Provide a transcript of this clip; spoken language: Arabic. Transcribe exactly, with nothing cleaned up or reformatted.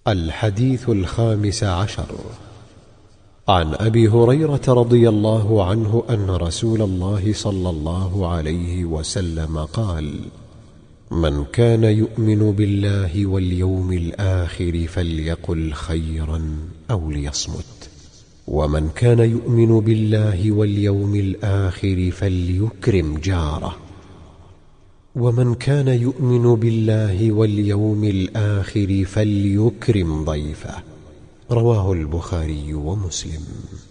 الحديث الخامس عشر. عن أبي هريرة رضي الله عنه أن رسول الله صلى الله عليه وسلم قال: من كان يؤمن بالله واليوم الآخر فليقل خيرا أو ليصمت، ومن كان يؤمن بالله واليوم الآخر فليكرم جاره، ومن كان يؤمن بالله واليوم الآخر فليكرم ضيفه. رواه البخاري ومسلم.